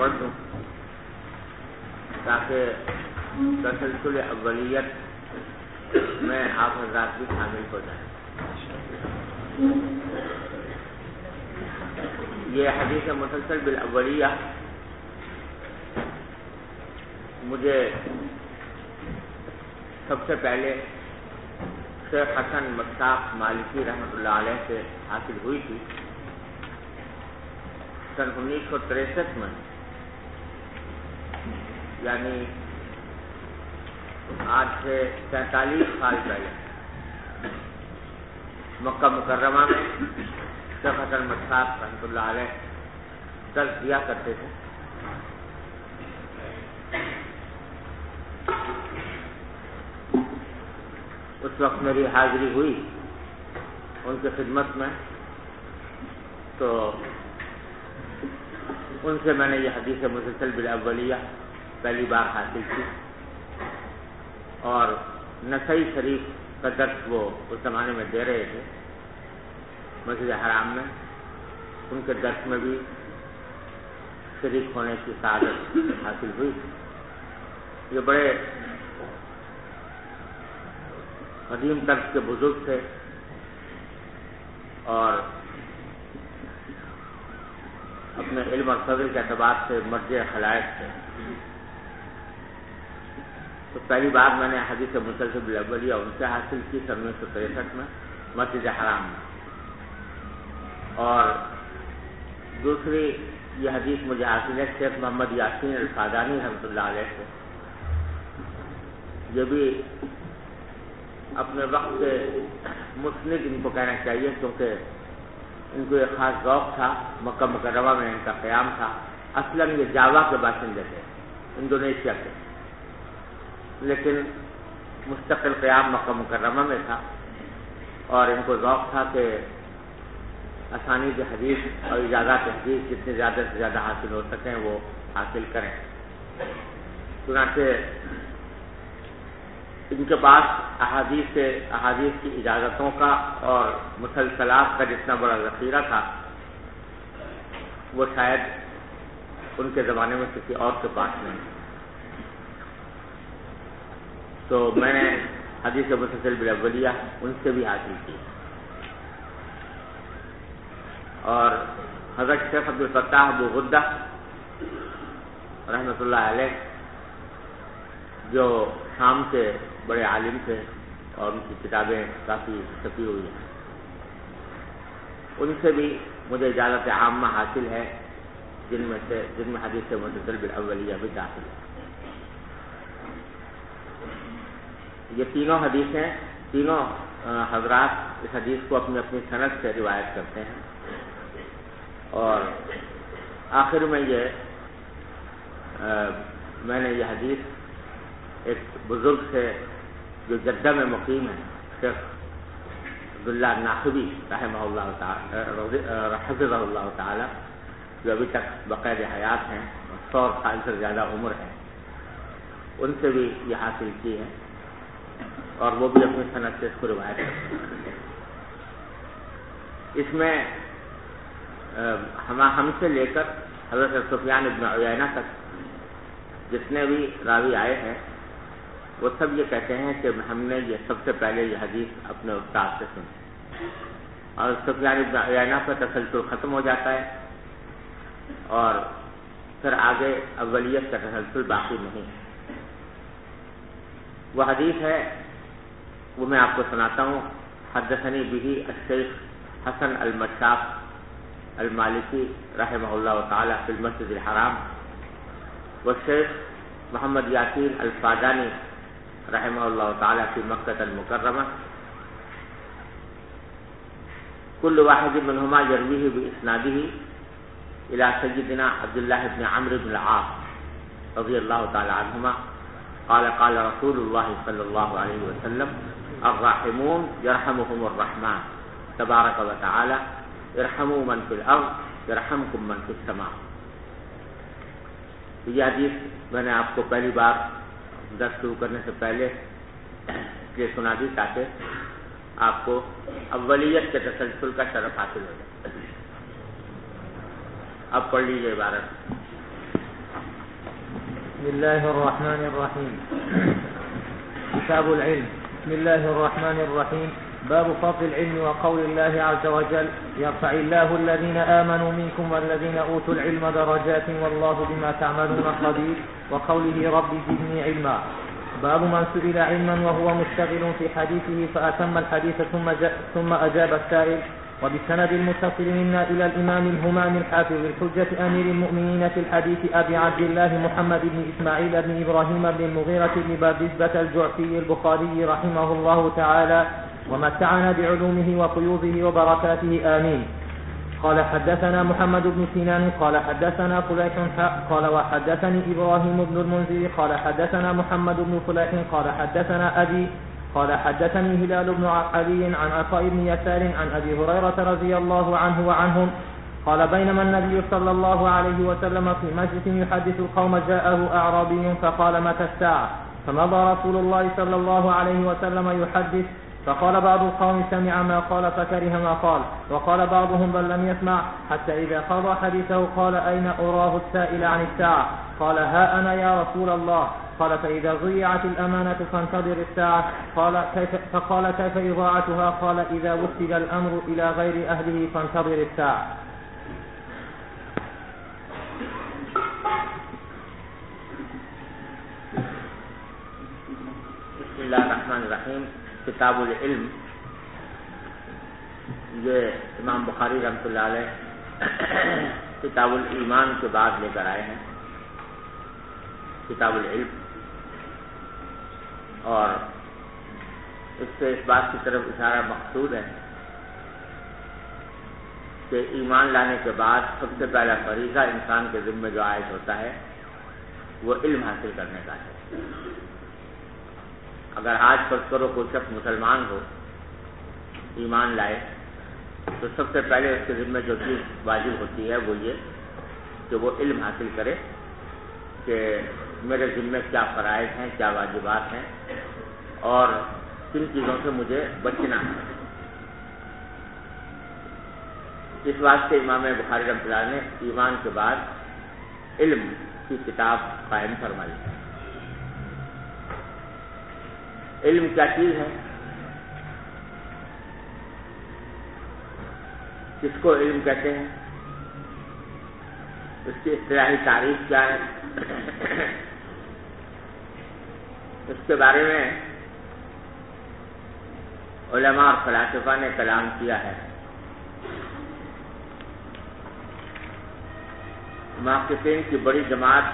پڑھ دوں تاکہ تسلسل اولیت میں آپ حضرات بھی شامل ہو جائیں۔ یہ حدیث مسلسل بالاولیہ مجھے سب سے پہلے شیخ حسن مشتاق مالکی رحمۃ اللہ علیہ سے حاصل ہوئی تھی سن 1963 میں، یعنی آج سے 43 سال پہلے مکہ مکرمہ میں شیخ حسن مشتاق رحمۃ اللہ علیہ درس دیا کرتے تھے۔ اس وقت میری حاضری ہوئی ان کی خدمت میں، تو ان سے میں نے یہ حدیث مسلسل بالاولیہ پہلی بار حاصل کی، اور نسائی شریف کا درس وہ اس زمانے میں دے رہے تھے مسجد حرام میں، ان کے درس میں بھی شریک ہونے کی سعادت حاصل ہوئی۔ یہ بڑے قدیم طرز کے بزرگ تھے اور اپنے علم اور فضل کے اعتبار سے مرجع خلائق تھے۔ تو پہلی بار میں نے حدیث مسلسل بالاولیہ ان سے حاصل کی سن 1963 میں مسجد حرام میں، اور دوسری یہ حدیث مجھے حاصل ہے شیخ محمد یاسین الفادانی رحمۃ اللہ علیہ سے۔ یہ بھی اپنے وقت کے مسند ان کو کہنا چاہیے، کیونکہ ان کو ایک خاص ذوق تھا، مکہ مکرمہ میں ان کا قیام تھا۔ اصلاً یہ جاوا کے باشندے تھے، انڈونیشیا کے، لیکن مستقل قیام مکہ مکرمہ میں تھا، اور ان کو ذوق تھا کہ اسانید حدیث اور اجازات حدیث جتنے زیادہ سے زیادہ حاصل ہو سکیں وہ حاصل کریں۔ چنانچہ ان کے پاس احادیث کی اجازتوں کا اور مسلسلات کا جتنا بڑا ذخیرہ تھا وہ شاید ان کے زمانے میں کسی اور کے پاس نہیں۔ تو میں نے حدیث مسلسل بالاولیہ ان سے بھی حاصل کی، اور حضرت شیخ عبدالفتاح ابو غدہ رحمۃ اللہ علیہ جو شام کے بڑے عالم تھے اور ان کی کتابیں کافی چھپی ہوئی ہیں، ان سے بھی مجھے اجازت عامہ حاصل ہے، جن میں حدیث مسلسل بالاولیہ بھی داخل ہے۔ یہ تینوں حدیثیں، تینوں حضرات اس حدیث کو اپنی اپنی سند سے روایت کرتے ہیں، اور آخر میں میں نے یہ حدیث ایک بزرگ سے جو جدہ میں مقیم ہے، شیخ عبداللہ ناخبی رحمہ اللہ تعالی حفظہ اللہ تعالی، جو ابھی تک بقید حیات ہیں، 100 سال سے زیادہ عمر ہے، ان سے بھی یہ حاصل کی ہے، اور وہ بھی اپنی سند سے اس کو روایت کرتے ہیں۔ اس میں ہم سے لے کر حضرت سفیان ابن عیینہ تک جتنے بھی راوی آئے ہیں وہ سب یہ کہتے ہیں کہ ہم نے یہ سب سے پہلے یہ حدیث اپنے استاد سے سنی، اور سفیان ابن عیینہ پہ تسلسل ختم ہو جاتا ہے، اور پھر آگے اولیت کا تسلسل باقی نہیں۔ وہ حدیث ہے، وہ میں آپ کو سناتا ہوں۔ حدثنی بہ الشیخ حسن المشتاق المالکی رحمہ اللہ تعالی فی المسجد الحرام، والشیخ محمد یاسین الفادانی رحمہ اللہ تعالی فی مکہ المکرمہ، کل واحد منہما یرویہ باسنادہ الی سیدنا عبداللہ بن عمرو بن العاص رضی اللہ تعالی عنہما قال قال رسول اللہ صلی اللہ علیہ وسلم الراحمون یرحمهم الرحمن تبارک و تعالی ارحموا من فی الارض یرحمکم من فی السماء۔ یہ حدیث میں نے آپ کو پہلی بار درس شروع کرنے سے پہلے یہ سنا دی تاکہ آپ کو اولیت کے تسلسل کا شرف حاصل ہو جائے۔ اب پڑھ لیجیے عبارت۔ بسم الله الرحمن الرحيم. كتاب العلم. بسم الله الرحمن الرحيم. باب فضل العلم وقول الله عز وجل: يرفع الله الذين آمنوا منكم والذين أوتوا العلم درجات والله بما تعملون خبير. وقوله: رب زدني علما. باب من سئل علما وهو مشتغل في حديثه فأتم الحديث ثم أجاب السائل. وبالسند المتصل منا إلى الإمام الهمام الحافظ الحجة أمير المؤمنين في الحديث أبي عبد الله محمد بن إسماعيل بن إبراهيم بن المغيرة بن بردزبة الجعفي البخاري رحمه الله تعالى ومتعنا بعلومه وفيوضه وبركاته آمين. قال: حدثنا محمد بن سنان قال حدثنا فليح قال وحدثني إبراهيم بن المنذر قال حدثنا محمد بن فليح قال حدثنا أبي قال حدثني هلال بن علي عن عطاء بن يسار عن أبي هريرة رضي الله عنه وعنهم قال: بينما النبي صلى الله عليه وسلم في مجلس يحدث القوم جاءه أعرابي فقال: متى الساعة؟ فمضى رسول الله صلى الله عليه وسلم يحدث، فقال بعض القوم: سمع ما قال فكره ما قال، وقال بعضهم: بل لم يسمع، حتى إذا قضى حديثه قال: أين أراه السائل عن الساعة؟ قال: ها أنا يا رسول الله. قال: فإذا ضيعت الأمانة فانتظر الساعة. فقال: كيف إضاعتها؟ قال: إذا وسد الأمر إلى غير أهله فانتظر الساعة. بسم اللہ الرحمن الرحیم. کتاب العلم یہ امام بخاری رحمۃ اللہ علیہ کتاب الایمان کے بعد لے کر آئے ہیں. کتاب العلم، اور اس سے اس بات کی طرف اشارہ مقصود ہے کہ ایمان لانے کے بعد سب سے پہلا فریضہ انسان کے ذمہ جو عائد ہوتا ہے وہ علم حاصل کرنے کا ہے. اگر آج فرض کرو کوئی شخص مسلمان ہو، ایمان لائے، تو سب سے پہلے اس کے ذمہ جو چیز واجب ہوتی ہے وہ یہ کہ وہ علم حاصل کرے کہ میرے ذمہ کیا فرائض ہیں، کیا واجبات ہیں، اور کن چیزوں سے مجھے بچنا ہے. اس واسطے امام بخاری رحمۃ اللہ نے ایمان کے بعد علم کی کتاب قائم فرمائی ہے. علم کیا چیز ہے؟ کس کو علم کہتے ہیں؟ اس کی اصطلاحی تعریف کیا ہے؟ اس کے بارے میں علماء اور فلاسفہ نے کلام کیا ہے. محققین کی بڑی جماعت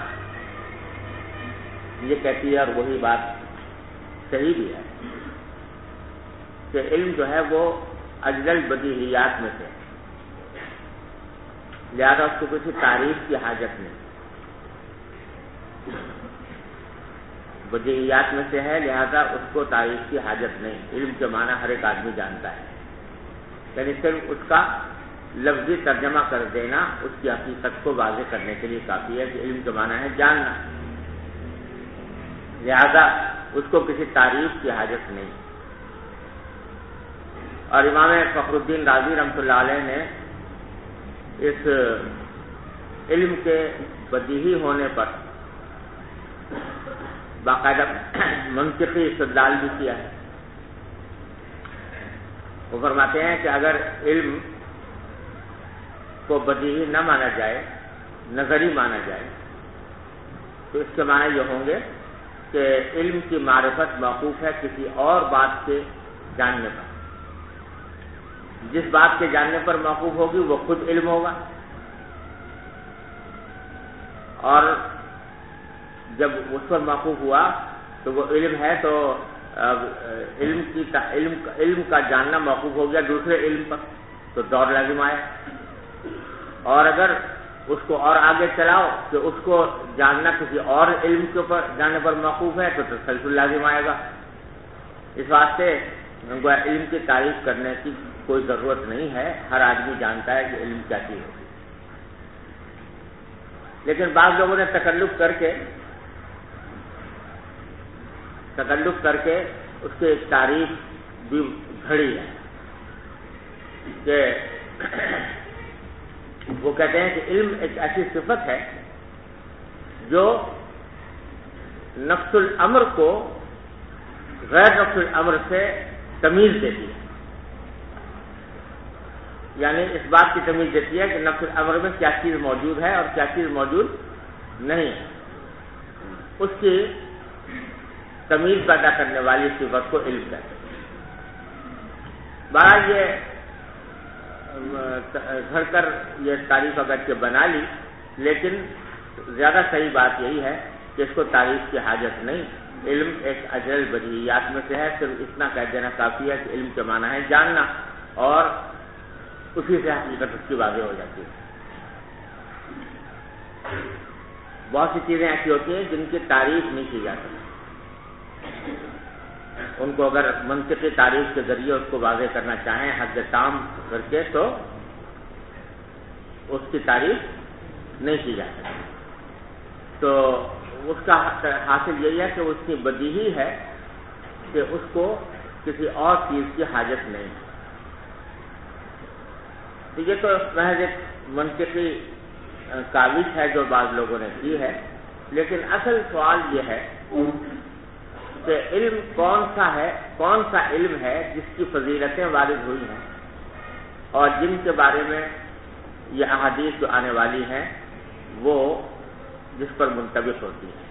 یہ کہتی ہے، اور وہی بات صحیح بھی ہے، کہ علم جو ہے وہ اجلل بدیہیات میں سے، لہذا اس کو کسی تعریف کی حاجت نہیں. بدیہیات میں سے ہے، لہذا اس کو تعریف کی حاجت نہیں. علم کے معنی ہر ایک آدمی جانتا ہے، یعنی صرف اس کا لفظی ترجمہ کر دینا اس کی حقیقت کو واضح کرنے کے لیے کافی ہے کہ علم کے معنی ہے جاننا، لہذا اس کو کسی تعریف کی حاجت نہیں. اور امام فخر الدین رازی رحمۃ اللہ علیہ نے اس علم کے بدیہی ہونے پر باقاعدہ منطقی استدلال بھی کیا ہے. وہ فرماتے ہیں کہ اگر علم کو بدیہی نہ مانا جائے، نظری مانا جائے، تو اس کے معنی یہ ہوں گے کہ علم کی معرفت موقوف ہے کسی اور بات کے جاننے پر. جس بات کے جاننے پر موقوف ہوگی وہ خود علم ہوگا، اور جب اس پر موقوف ہوا تو وہ علم ہے، تو علم کا جاننا موقوف ہو گیا دوسرے علم پر، تو دور لازم آیا. اور اگر اس کو اور آگے چلاؤ کہ اس کو جاننا کسی اور علم کے اوپر جاننے پر موقوف ہے، تو تسلسل لازم آئے گا. اس واسطے علم کی تعریف کرنے کی کوئی ضرورت نہیں ہے، ہر آدمی جانتا ہے کہ علم کیا چیز ہے. لیکن بعض لوگوں نے تکلف کر کے اس کی ایک تعریف بھی گھڑی ہے کہ وہ کہتے ہیں کہ علم ایک ایسی صفت ہے جو نفس الامر کو غیر نفس الامر سے تمیز دیتی ہے، یعنی اس بات کی تمیز دیتی ہے کہ نفس الامر میں کیا چیز موجود ہے اور کیا چیز موجود نہیں ہے، اس کی تمیز پیدا کرنے والی صفت کو علم کہتے ہیں۔ بہرحال یہ گھر کر یہ تعریف اگرچہ بنا لی، لیکن زیادہ صحیح بات یہی ہے کہ اس کو تعریف کی حاجت نہیں، علم ایک اجل بدیہیات میں سے ہے، صرف اتنا کہہ دینا کافی ہے کہ علم کے معنی ہے جاننا، اور اسی سے حقیقت اس کی واضح ہو جاتی ہے۔ بہت سی چیزیں ایسی ہوتی ہیں جن کی تعریف نہیں کی جا سکتی، ان کو اگر منطقی تعریف کے ذریعے اس کو واضح کرنا چاہیں حد تام کر کے تو اس کی تعریف نہیں کی جا سکتی، تو اس کا حاصل یہی ہے کہ اس کی بدیہی ہے کہ اس کو کسی اور چیز کی حاجت نہیں ہے۔ تو یہ تو محض ایک منطقی کاوش ہے جو بعض لوگوں نے کی ہے، لیکن اصل سوال یہ ہے کہ علم کون سا علم ہے جس کی فضیلتیں وارد ہوئی ہیں اور جن کے بارے میں یہ احادیث جو آنے والی ہیں وہ جس پر منطبق ہوتی ہیں۔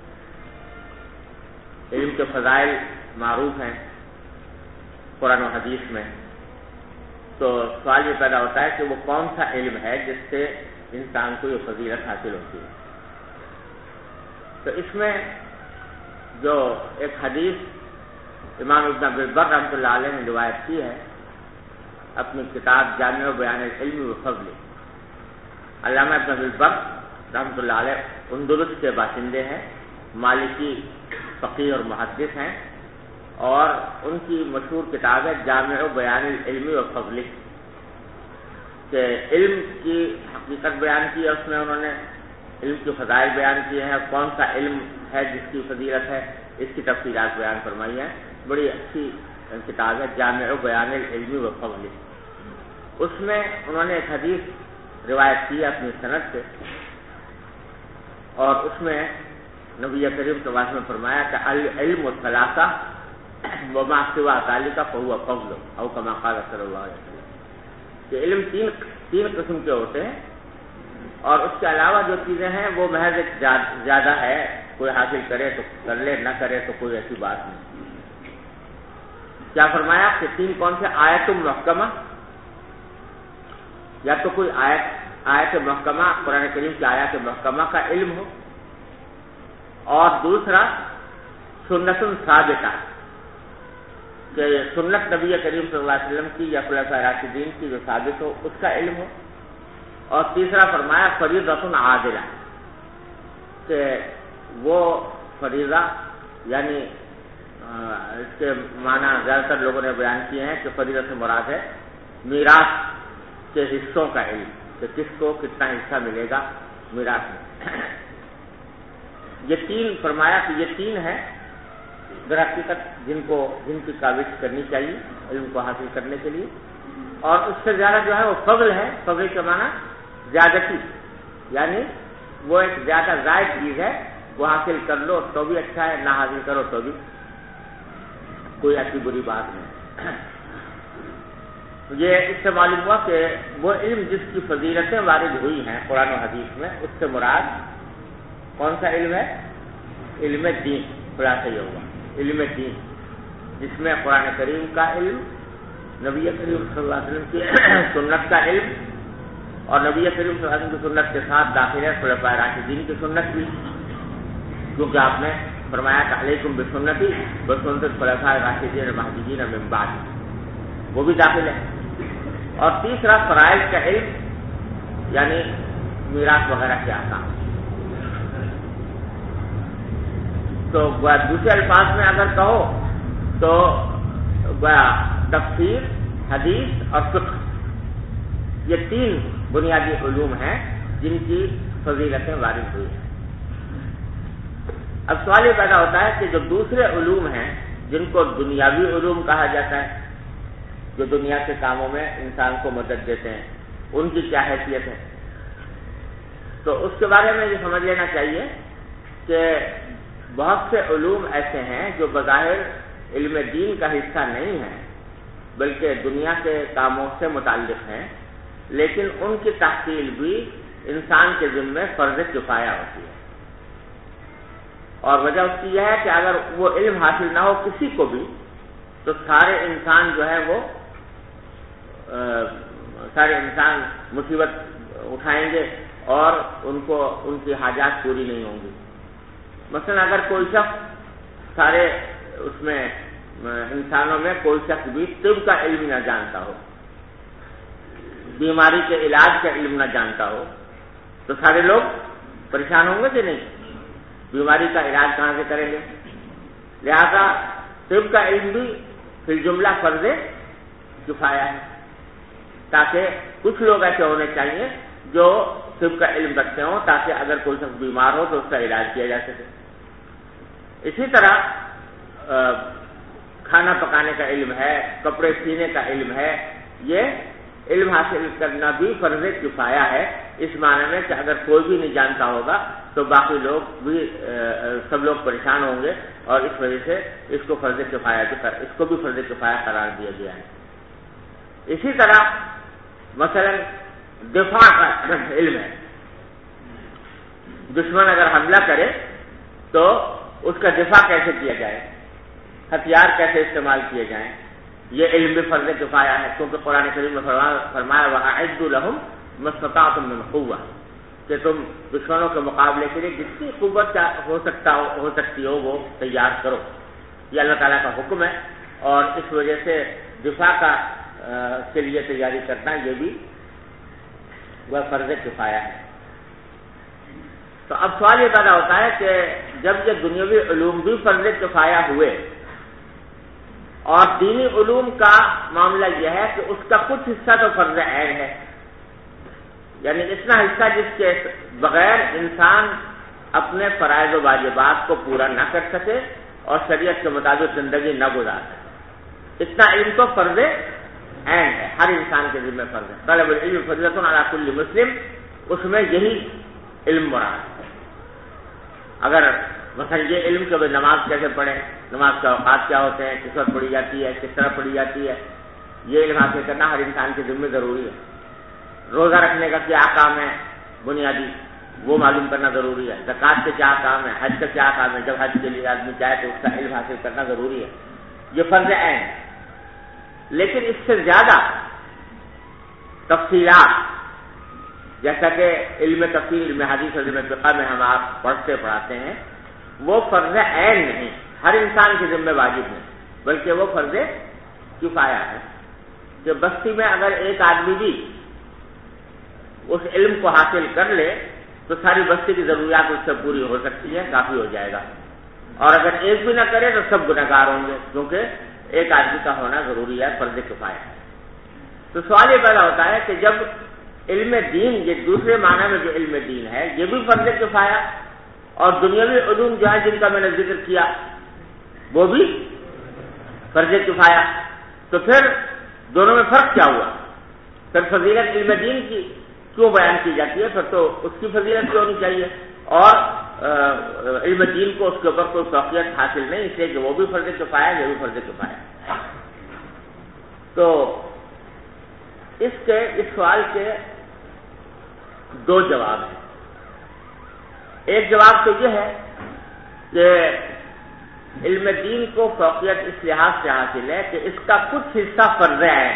علم کے فضائل معروف ہیں قرآن و حدیث میں، تو سوال یہ پیدا ہوتا ہے کہ وہ کون سا علم ہے جس سے انسان کو یہ فضیلت حاصل ہوتی ہے۔ تو اس میں جو ایک حدیث امام ابن عبد البر رحمۃ اللہ علیہ نے روایت کی ہے اپنی کتاب جامع بیان العلم و فضل، علامہ ابن عبد البر رحمۃ اللہ علیہ اندلس کے باشندے ہیں، مالکی فقیہ اور محدث ہیں، اور ان کی مشہور کتاب ہے جامع بیان العلم و فضل، کہ علم کی حقیقت بیان کی ہے، اس میں انہوں نے علم کی فضائل بیان کیے ہیں، کون سا علم ہے جس کی فضیلت ہے اس کی تفصیلات بیان فرمائی ہیں۔ بڑی اچھی کتاب ہے جامع بیان العلم و فضل۔ اس میں انہوں نے ایک حدیث روایت کی اپنی سند سے، اور اس میں نبی کریم صلی اللہ علیہ وسلم نے فرمایا کہ العلم ثلاثہ وما سوا ذلك فهو فضل، او کما قال صلی اللہ علیہ وسلم، کہ علم تین قسم کے ہوتے ہیں، اور اس کے علاوہ جو چیزیں ہیں وہ محض ایک زیادہ ہے، کوئی حاصل کرے تو کر لے، نہ کرے تو کوئی ایسی بات نہیں۔ کیا فرمایا کہ تین کون سے؟ آیت محکمہ، یا تو کوئی آیت محکمہ قرآن کریم کی آیات محکمہ کا علم ہو، اور دوسرا سنت ثابتہ، کہ سنت نبی کریم صلی اللہ علیہ وسلم کی یا خلفاء راشدین کی جو ثابت ہو اس کا علم ہو، اور تیسرا فرمایا فریضۃ عادلہ، کہ وہ فریضہ، یعنی اس کے معنی زیادہ تر لوگوں نے بیان کیے ہیں کہ فریضہ سے مراد ہے میراث کے حصوں کا علم، کہ کس کو کتنا حصہ ملے گا میراث میں۔ یہ تین فرمایا کہ یہ تین ہیں در حقیقت جن کی کاوش کرنی چاہیے علم کو حاصل کرنے کے لیے، اور اس سے زیادہ جو ہے وہ فضل ہے۔ فضل کے معنی زیادتی، یعنی وہ ایک زیادہ زائد چیز ہے، وہ حاصل کر لو تو بھی اچھا ہے، نہ حاصل کرو تو بھی کوئی ایسی بری بات نہیں۔ یہ اس سے معلوم ہوا کہ وہ علم جس کی فضیلتیں وارد ہوئی ہیں قرآن و حدیث میں، اس سے مراد کون سا علم ہے؟ علم دین۔ خلاصہ یہ ہوا علم دین، جس میں قرآن کریم کا علم، نبی کریم صلی اللہ علیہ وسلم کی سنت کا علم، اور نبی کریم صلی اللہ علیہ وسلم کی سنت کے ساتھ داخل ہے خلفاء راشدین کی سنت بھی، کیونکہ آپ نے فرمایا کہ علیکم بسنتی وسنت الخلفاء الراشدین المہدیین من بعد، وہ بھی داخل ہے۔ اور تیسرا فرائض کا علم، یعنی میراث وغیرہ کے احکام۔ تو دوسرے الفاظ میں اگر کہو تو تفسیر، حدیث اور فقہ، یہ تین بنیادی علوم ہیں جن کی فضیلتیں وارد ہوئی ہیں۔ اب سوال یہ پیدا ہوتا ہے کہ جو دوسرے علوم ہیں جن کو دنیاوی علوم کہا جاتا ہے، جو دنیا کے کاموں میں انسان کو مدد دیتے ہیں، ان کی کیا حیثیت ہے؟ تو اس کے بارے میں یہ سمجھ لینا چاہیے کہ بہت سے علوم ایسے ہیں جو بظاہر علم دین کا حصہ نہیں ہیں بلکہ دنیا کے کاموں سے متعلق ہیں، لیکن ان کی تحصیل بھی انسان کے ذمے فرض کفایہ ہوتی ہے، اور وجہ اس کی یہ ہے کہ اگر وہ علم حاصل نہ ہو کسی کو بھی تو سارے انسان جو ہے وہ سارے انسان مصیبت اٹھائیں گے اور ان کی حاجات پوری نہیں ہوں گی۔ مثلا اگر کوئی شخص سارے اس میں انسانوں میں کوئی شخص بھی طب کا علم نہ جانتا ہو، بیماری کے علاج کا علم نہ جانتا ہو، تو سارے لوگ پریشان ہوں گے کہ نہیں؟ بیماری کا علاج کہاں سے کریں گے؟ لہذا طب کا علم بھی فی الجملہ فرض کفایہ ہے، تاکہ کچھ لوگ ایسے ہونے چاہیے جو طب کا علم رکھتے ہوں تاکہ اگر کوئی شخص بیمار ہو تو اس کا علاج کیا جا سکے۔ اسی طرح کھانا پکانے کا علم ہے، کپڑے سینے کا علم ہے، یہ علم حاصل کرنا بھی فرض کفایہ ہے، اس معنی میں کہ اگر کوئی بھی نہیں جانتا ہوگا تو باقی لوگ بھی سب لوگ پریشان ہوں گے، اور اس وجہ سے اس کو فرض کفایہ قرار دیا گیا ہے۔ اسی طرح مثلا دفاع کا علم ہے، دشمن اگر حملہ کرے تو اس کا دفاع کیسے کیا جائے، ہتھیار کیسے استعمال کیے جائیں، یہ علم بھی فرض کفایہ ہے، کیونکہ قرآن کریم میں فرمایا وَأَعِدُّوا لَهُم مَا اسْتَطَعْتُم مِّن قُوَّةٍ، کہ تم دشمنوں کے مقابلے کے لیے جتنی قوت ہو سکتی ہو وہ تیار کرو۔ یہ اللہ تعالیٰ کا حکم ہے، اور اس وجہ سے دفاع کے لیے تیاری کرنا یہ بھی وہ فرض کفایہ ہے۔ تو اب سوال یہ پیدا ہوتا ہے کہ جب یہ دنیاوی علوم بھی فرض کفایہ ہوئے اور دینی علوم کا معاملہ یہ ہے کہ اس کا کچھ حصہ تو فرض عین ہے، یعنی اتنا حصہ جس کے بغیر انسان اپنے فرائض و واجبات کو پورا نہ کر سکے اور شریعت کے مطابق زندگی نہ گزار سکے، اتنا علم تو فرض عین ہے، ہر انسان کے ذمہ فرض ہے۔ طلب العلم فریضۃ علی کل مسلم، اس میں یہی علم مراد ہے۔ اگر مثلا یہ علم کہ نماز کیسے پڑھیں، نماز کے اوقات کیا ہوتے ہیں، کس وقت پڑھی جاتی ہے، کس طرح پڑھی جاتی ہے، یہ علم حاصل کرنا ہر انسان کے ذمہ ضروری ہے۔ روزہ رکھنے کا کیا احکام ہے بنیادی، وہ معلوم کرنا ضروری ہے۔ زکوٰۃ کے کیا احکام ہے، حج کا کیا احکام ہے، جب حج کے لیے آدمی جائے تو اس کا علم حاصل کرنا ضروری ہے، یہ فرض عین ہے۔ لیکن اس سے زیادہ تفصیلات، جیسا کہ علم تفصیل، علم حدیث اور علم فقہ میں ہم آپ پڑھاتے ہیں، وہ فرض عین نہیں، ہر انسان کے ذمہ واجب نہیں، بلکہ وہ فرض کفایہ ہے کہ بستی میں اگر ایک آدمی بھی اس علم کو حاصل کر لے تو ساری بستی کی ضروریات اس سے پوری ہو سکتی ہے، کافی ہو جائے گا، اور اگر ایک بھی نہ کرے تو سب گنہگار ہوں گے، کیونکہ ایک آدمی کا ہونا ضروری ہے، فرض کفایہ ہے۔ تو سوال یہ پیدا ہوتا ہے کہ جب علم دین، یہ دوسرے معنی میں جو علم دین ہے یہ بھی فرض کفایہ، اور دنیاوی علوم جو ہے جن کا میں نے ذکر کیا وہ بھی فرض کفایہ، تو پھر دونوں میں فرق کیا ہوا؟ پھر فضیلت علم دین کی کیوں بیان کی جاتی ہے؟ پھر تو اس کی فضیلت کیوں ہونی چاہیے، اور علم دین کو اس کے اوپر کوئی فوقیت حاصل نہیں، اس لیے کہ وہ بھی فرض کفایہ ہے، یہ بھی فرض کفایہ ہے۔ تو اس سوال کے دو جواب ہیں۔ ایک جواب تو یہ ہے کہ علم دین کو فوقیت اس لحاظ سے حاصل ہے کہ اس کا کچھ حصہ فرض ہے،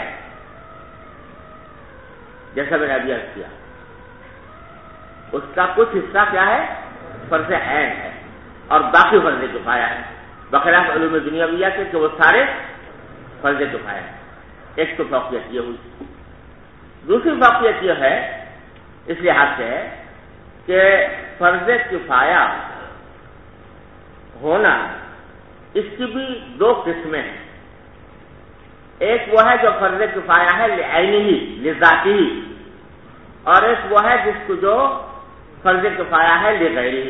جیسا میں نے ابھی عرض کیا، اس کا کچھ حصہ کیا ہے؟ فرض عین ہے، اور باقی فرض کفایہ ہے، بخلاف علوم دنیاویہ کے کہ وہ سارے فرض کفایہ ہے۔ ایک تو فوقیت یہ ہوئی۔ دوسری فوقیت یہ ہے اس لحاظ سے ہے کہ فرض کفایہ ہونا اس کی بھی دو قسمیں ہیں۔ ایک وہ ہے جو فرض کفایہ ہے لعینہ، لذاتی، اور ایک وہ ہے جس کو جو فرض کفایہ ہے لغیرہ۔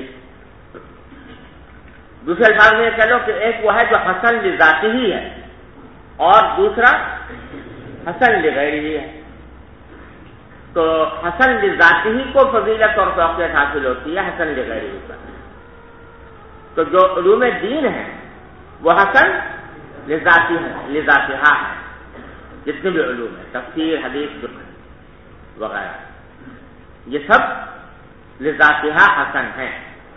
دوسرے الفاظ میں یہ کہہ لو کہ ایک وہ ہے جو حسن لذاتی ہی ہے اور دوسرا حسن لغیرہ ہے۔ تو حسن لذاتی ہی کو فضیلت اور فوقیت حاصل ہوتی ہے، حسن لغیرہ کا۔ تو جو علوم دین ہیں وہ حسن لذاتہا ہے، جتنے بھی علوم ہیں، تفسیر، حدیث، فقہ وغیرہ، یہ سب لذاتہا حسن ہیں.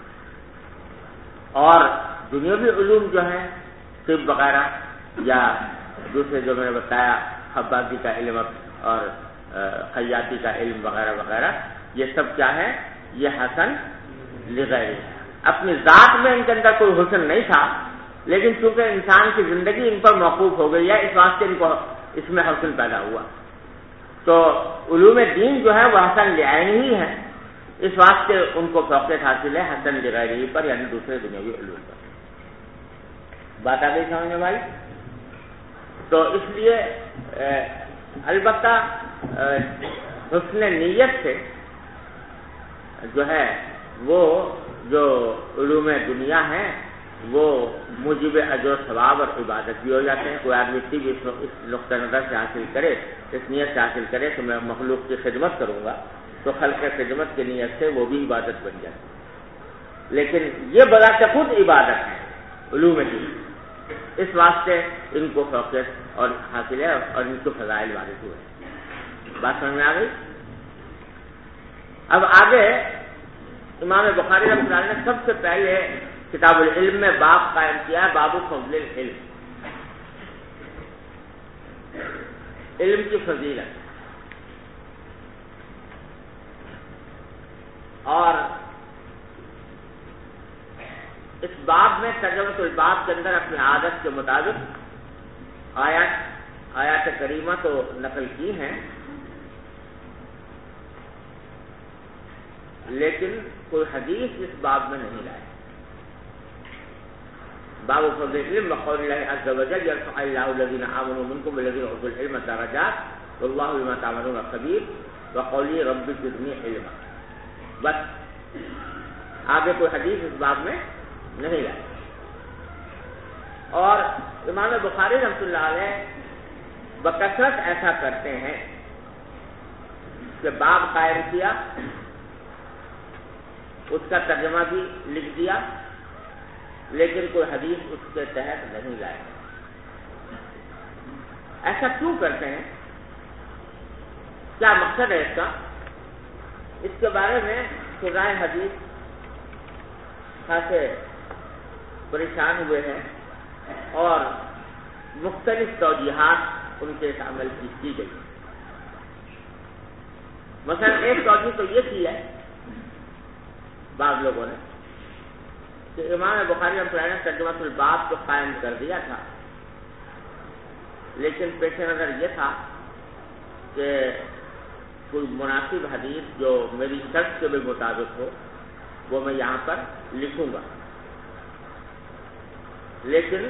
اور دنیاوی علوم جو ہیں طب وغیرہ یا دوسرے جو میں نے بتایا خبازی کا علم اور خیاطی کا علم وغیرہ وغیرہ، یہ سب کیا ہے؟ یہ حسن لغیرہ. اپنی ذات میں ان کے اندر کوئی حسن نہیں تھا، لیکن چونکہ انسان کی زندگی ان پر موقوف ہو گئی ہے، اس واسطے ان کو اس میں حسن پیدا ہوا. تو علوم دین جو ہے وہ حسن لعین ہی ہے، اس واسطے ان کو فوقیت حاصل ہے حسن لغیرہ پر، یعنی دوسرے دنیاوی علوم پر. بات آ گئی سمجھ میں بھائی؟ تو اس لیے البتہ حسن نیت سے جو ہے وہ جو علوم دنیا ہیں وہ موجب اجر و ثواب اور عبادت بھی ہو جاتے ہیں. کوئی آدمی بھی اس نقطہ نظر سے حاصل کرے، اس نیت سے حاصل کرے کہ میں مخلوق کی خدمت کروں گا، تو خلق خدمت کی نیت سے وہ بھی عبادت بن جائے. لیکن یہ بذات خود عبادت ہے علوم دین، اس واسطے ان کو فوقیت اور حاصل ہے اور ان کو فضائل وارد ہوئے. بات سمجھ میں آ گئی؟ اب آگے امام بخاری رحمۃ اللہ نے سب سے پہلے کتاب العلم میں باب قائم کیا ہے، باب فضل العلم، علم کی فضیلت. اور اس باب میں ترجمۃ الباب کے اندر اپنی عادت کے مطابق آیات کریمہ تو نقل کی ہیں، لیکن کوئی حدیث اس باب میں نہیں لائے. باب فضل العلم وقول اللہ عز وجل یرفع اللہ الذین آمنوا منکم والذین اوتوا العلم درجات واللہ بما تعملون خبیر وقولی رب زدنی علما. بس آگے کوئی حدیث اس باب میں نہیں لائے. اور امام بخاری رحمۃ اللہ علیہ بکثرت ایسا کرتے ہیں کہ باب قائم کیا، اس کا ترجمہ بھی لکھ دیا، لیکن کوئی حدیث اس کے تحت نہیں لائے. ایسا کیوں کرتے ہیں؟ کیا مقصد ہے اس کا؟ اس کے بارے میں قرائے حدیث خاصے پریشان ہوئے ہیں اور مختلف توجیحات ان کے اس عمل کی گئی. مثلا ایک توجیہ تو یہ کی ہے بعض لوگوں نے کہ امام بخاری رحمۃ اللہ نے ترجمۃ الباب کو قائم کر دیا تھا، لیکن پیش نظر یہ تھا کہ کوئی مناسب حدیث جو میری شرط کے بھی مطابق ہو وہ میں یہاں پر لکھوں گا. لیکن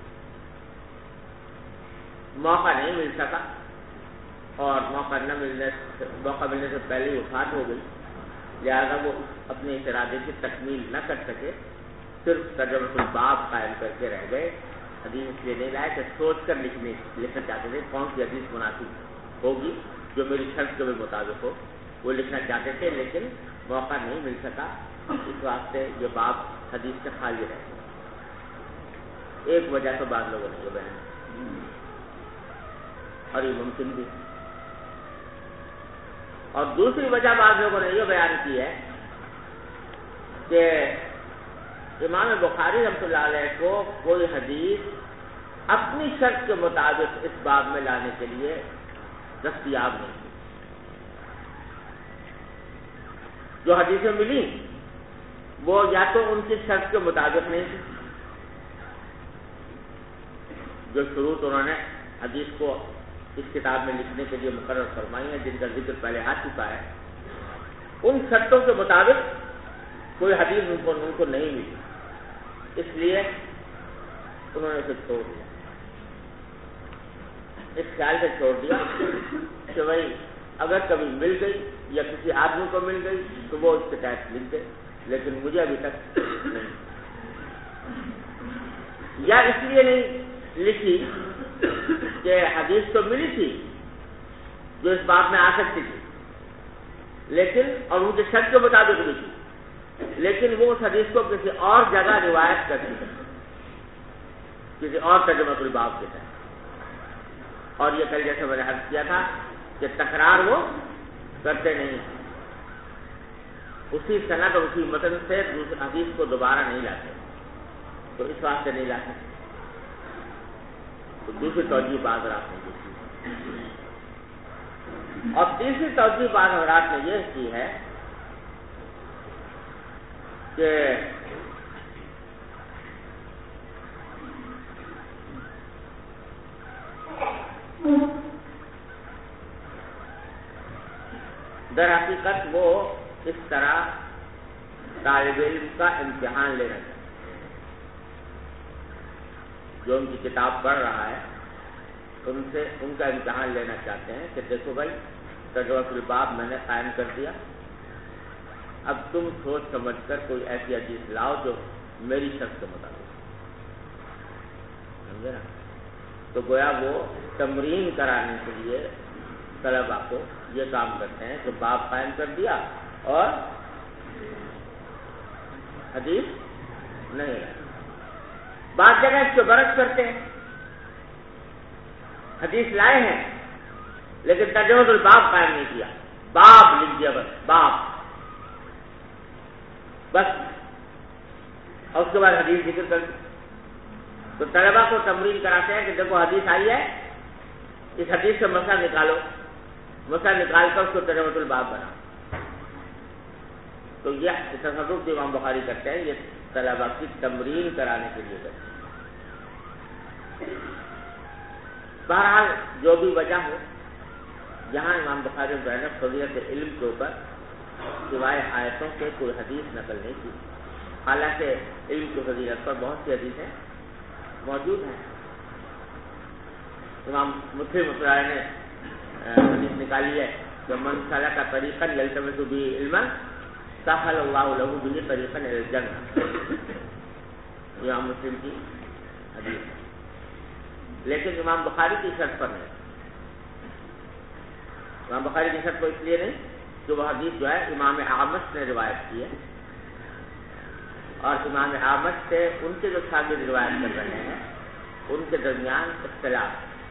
موقع نہیں مل سکا، اور موقع ملنے سے پہلے ہی وفات ہو گئی، لہذا وہ اپنے اس ارادے کی تکمیل نہ کر سکے، صرف ترجمۃ الباب قائم کر کے رہ گئے. حدیث اس لیے نہیں لائے کہ سوچ کر لکھنا چاہتے تھے کون سی حدیث مناسب ہوگی جو میری شرط کے بھی مطابق ہو، وہ لکھنا چاہتے تھے، لیکن موقع نہیں مل سکا، اس واسطے یہ باب حدیث سے خالی رہ گیا. ایک وجہ تو بعض لوگوں نے یہ بیان، اور یہ ممکن بھی. اور دوسری وجہ بعض لوگوں نے یہ بیان کی ہے کہ امام بخاری رحمۃ اللہ علیہ کو کوئی حدیث اپنی شرط کے مطابق اس باب میں لانے کے لیے دستیاب نہیں تھی. جو حدیثیں ملی وہ یا تو ان کی شرط کے مطابق نہیں تھی، جو شروط انہوں نے حدیث کو اس کتاب میں لکھنے کے لیے مقرر فرمائی ہیں، جن کا ذکر پہلے آ چکا ہے، ان شرطوں کے مطابق کوئی حدیث ان کو نہیں ملی، اس لیے انہوں نے اسے چھوڑ دیا. اس خیال سے چھوڑ دیا کہ بھائی اگر کبھی مل گئی یا کسی آدمی کو مل گئی تو وہ اس کے تحت لکھ دے، لیکن مجھے ابھی تک نہیں. یا اس لیے نہیں لکھی کہ حدیث تو ملی تھی جو اس بات میں آ سکتی تھی، لیکن اور ان کے شرط کے مطابق لکھی، لیکن وہ اس حدیث کو کسی اور جگہ روایت کرتی ہے، کسی اور ترجمۃ الباب کے تحت. اور یہ کل جیسے میں نے عرض کیا تھا کہ تکرار وہ کرتے نہیں، اسی سند اور اسی متن سے دوسری حدیث کو دوبارہ نہیں لاتے، تو اس واسطے نہیں لاتے. تو دوسری توجہ بعض حضرات نے کی. اور تیسری توجہ بعض حضرات نے یہ کی ہے کہ در حقیقت وہ اس طرح طالب علم کا امتحان لینا چاہتے ہیں، جو ان کی کتاب پڑھ رہا ہے ان سے ان کا امتحان لینا چاہتے ہیں کہ دیکھو بھائی ترجمۃ الباب میں نے قائم کر دیا، اب تم سوچ سمجھ کر کوئی ایسی حدیث لاؤ جو میری شرط کے مطابق، سمجھے نا. تو گویا وہ تمرین کرانے کے لیے طلبا کو یہ کام کرتے ہیں کہ باب قائم کر دیا اور حدیث نہیں لائے. بعض جگہ اس کے برعکس کرتے ہیں، حدیث لائے ہیں لیکن ترجمۃ الباب قائم نہیں کیا، باب لکھ دیا، بس باب بس، اور اس کے بعد حدیث ذکر کر دی. تو طلبا کو تمرین کراتے ہیں کہ دیکھو حدیث آئی ہے، اس حدیث سے مسئلہ نکالو، مسئلہ نکال کر اس کو ترجمۃ الباب بنا. تو یہ تصرف جو امام بخاری کرتے ہیں یہ طلبا کی تمرین کرانے کے لیے کرتے ہیں. بہرحال جو بھی وجہ ہو، جہاں امام بخاری نے فضیلت علم کے اوپر سوائے آیتوں کے کوئی حدیث نقل نہیں کی، حالانکہ علم کی فضیلت پر بہت سی حدیثیں موجود ہیں. امام مسلم نے حدیث نکالی ہے کہ من سلک طریقا یلتمس به علما سہل اللہ لہ به طریقا الی الجنہ، امام مسلم کی حدیث ہے، لیکن امام بخاری کی شرط پر نہیں. امام بخاری کی شرط کو اس لیے نہیں کہ وہ حدیث جو ہے امام اعمش نے روایت کی ہے، اور امام اعمش سے ان کے جو شاگرد روایت کر رہے ہیں ان کے درمیان اختلاف،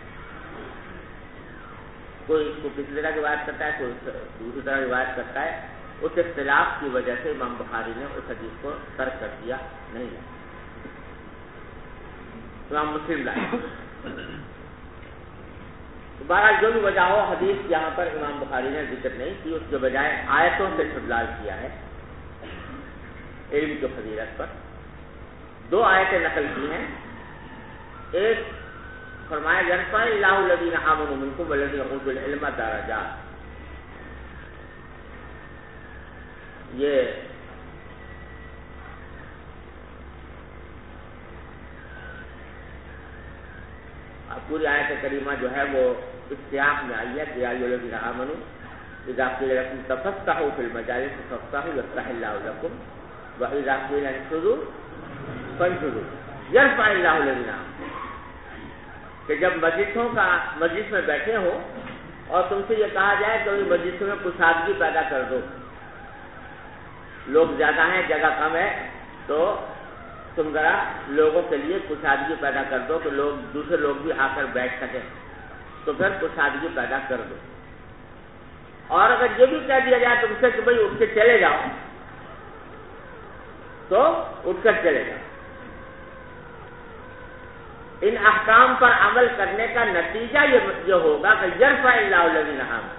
کوئی اس کو کسی طرح روایت کرتا ہے، کوئی دوسری طرح روایت کرتا ہے. اس اختلاف کی وجہ سے امام بخاری نے اس حدیث کو ترک کر دیا، نہیں لیا. امام مسلم لائے. بہرحال جو بھی وجہ ہو، حدیث یہاں پر امام بخاری نے ذکر نہیں کی، اس کے بجائے آیتوں سے استدلال کیا ہے علم کی فضیلت پر. دو آیتیں نقل کی ہیں. ایک فرمایا یرفع اللہ الذین آمنوا منکم والذین اوتوا العلم درجات، یہ پوری آیت کریمہ جو ہے وہ اس سیاق میں آئی ہے کہ یا ایھا الذین آمنوا اذا قیل لکم تفصحوا فی المجالس فافصحوا یفصح اللہ لکم واذا قیل انشزوا فانشزوا یرفع اللہ الذین آمنوا، کہ جب مجلس میں بیٹھے ہو اور تم سے یہ کہا جائے کہ مجلس میں کشادگی پیدا کر دو، لوگ زیادہ ہیں جگہ کم ہے، تو تم ذرا لوگوں کے لیے کشادگی پیدا کر دو کہ لوگ دوسرے لوگ بھی آ کر بیٹھ سکیں، تو پھر کشادگی پیدا کر دو. اور اگر یہ بھی کہہ دیا جائے تم سے کہ بھائی اٹھ کے چلے جاؤ، تو اٹھ کر چلے جاؤ. ان احکام پر عمل کرنے کا نتیجہ یہ ہوگا کہ یرفع اللہ الذین آمنوا.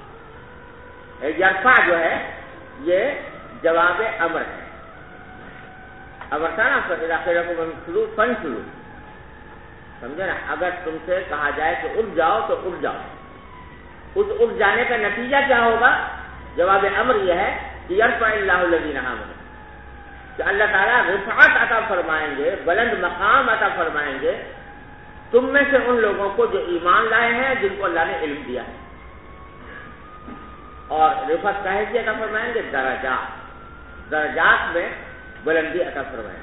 یرفع جو ہے یہ جواب امر ہے. امر تھا نا فَإِذَا قِيلَ لَكُمْ انشُزُوا فَانشُزُوا، سمجھے نا. اگر تم سے کہا جائے کہ اٹھ جاؤ تو اٹھ جاؤ. اس اٹھ جانے کا نتیجہ کیا ہوگا؟ جواب امر یہ ہے کہ یرفع اللہ الذین آمنوا، کہ اللہ تعالیٰ رفعت عطا فرمائیں گے، بلند مقام عطا فرمائیں گے تم میں سے ان لوگوں کو جو ایمان لائے ہیں، جن کو اللہ نے علم دیا ہے. اور رفعت کا حیثیت عطا فرمائیں گے درجات میں بلندی عطا فرمائیں.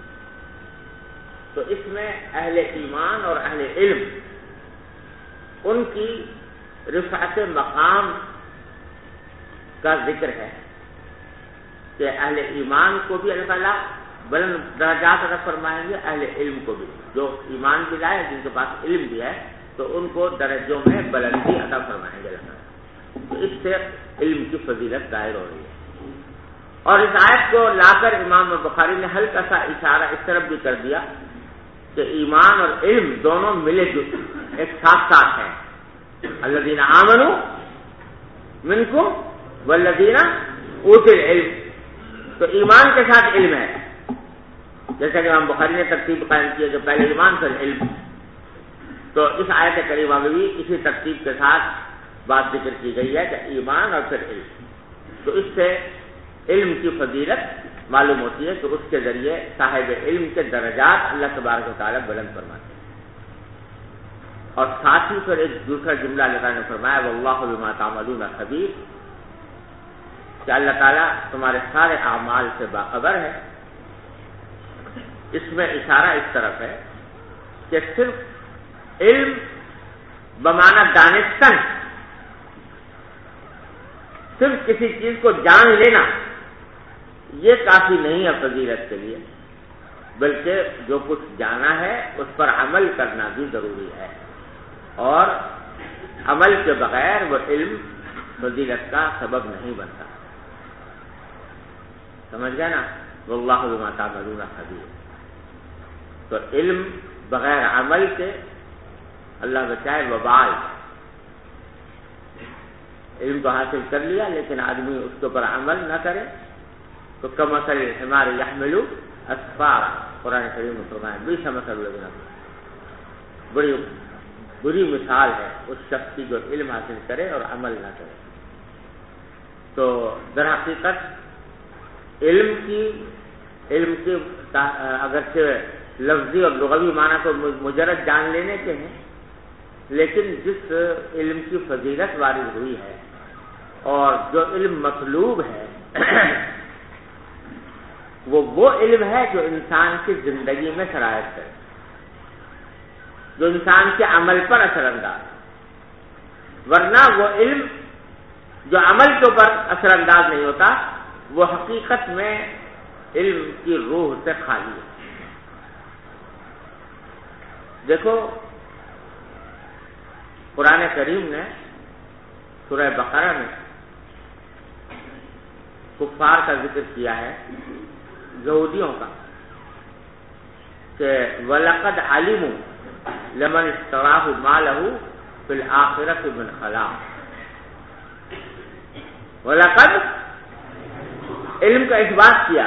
تو اس میں اہل ایمان اور اہل علم ان کی رفعت مقام کا ذکر ہے. کہ اہل ایمان کو بھی اللہ تعالیٰ بلند درجات عطا فرمائیں گے، اہل علم کو بھی، جو ایمان بھی لائے جن کے پاس علم بھی ہے تو ان کو درجوں میں بلندی عطا فرمائیں گے اللہ تعالیٰ۔ تو اس سے علم کی فضیلت ظاہر ہو رہی ہے۔ اور اس آیت کو لا کر امام بخاری نے ہلکا سا اشارہ اس طرف بھی کر دیا کہ ایمان اور علم دونوں ملے جلے ایک ساتھ ساتھ ہیں۔ الذین آمنوا منکم والذین اوتوا العلم، تو ایمان کے ساتھ علم ہے، جیسا کہ امام بخاری نے ترتیب قائم کی ہے کہ پہلے ایمان پھر علم، تو اس آیت کریمہ میں بھی اسی ترتیب کے ساتھ بات ذکر کی گئی ہے کہ ایمان اور پھر علم۔ تو اس سے علم کی فضیلت معلوم ہوتی ہے کہ اس کے ذریعے صاحب علم کے درجات اللہ تبارک و تعالیٰ بلند فرماتے ہیں۔ اور ساتھ ہی پھر ایک دوسرا جملہ اللہ تعالیٰ نے فرمایا واللہ بما تعملون خبیر، کہ اللہ تعالیٰ تمہارے سارے اعمال سے باخبر ہے۔ اس میں اشارہ اس طرف ہے کہ صرف علم بمعنی دانستن، صرف کسی چیز کو جان لینا یہ کافی نہیں ہے فضیلت کے لیے، بلکہ جو کچھ جانا ہے اس پر عمل کرنا بھی ضروری ہے، اور عمل کے بغیر وہ علم فضیلت کا سبب نہیں بنتا۔ سمجھ گئے نا؟ واللہ بما تعملون خبیر۔ تو علم بغیر عمل کے اللہ بچائے وبال، علم تو حاصل کر لیا لیکن آدمی اس کے اوپر عمل نہ کرے تو کمثل الحمار یحمل اسفارا، قرآن کریم میں فرمایا بئس مثل الذین، بڑی بری مثال ہے اس شخص کی جو علم حاصل کرے اور عمل نہ کرے۔ تو در حقیقت علم کی اگرچہ لفظی اور لغوی معنی تو مجرد جان لینے کے ہیں، لیکن جس علم کی فضیلت وارد ہوئی ہے اور جو علم مطلوب ہے وہ علم ہے جو انسان کی زندگی میں سرایت کرے، جو انسان کے عمل پر اثر انداز، ورنہ وہ علم جو عمل کے اوپر اثر انداز نہیں ہوتا وہ حقیقت میں علم کی روح سے خالی ہے۔ دیکھو قرآن کریم نے سورہ بقرہ میں کفار کا ذکر کیا ہے، یہودیوں کا، کہ وَلَقَدْ عَلِمُوا لَمَنِ اشْتَرَاهُ مَا لَهُ فِي الْآخِرَةِ مِنْ خَلَاقٍ۔ وَلَقَدْ علم کا اثبات کیا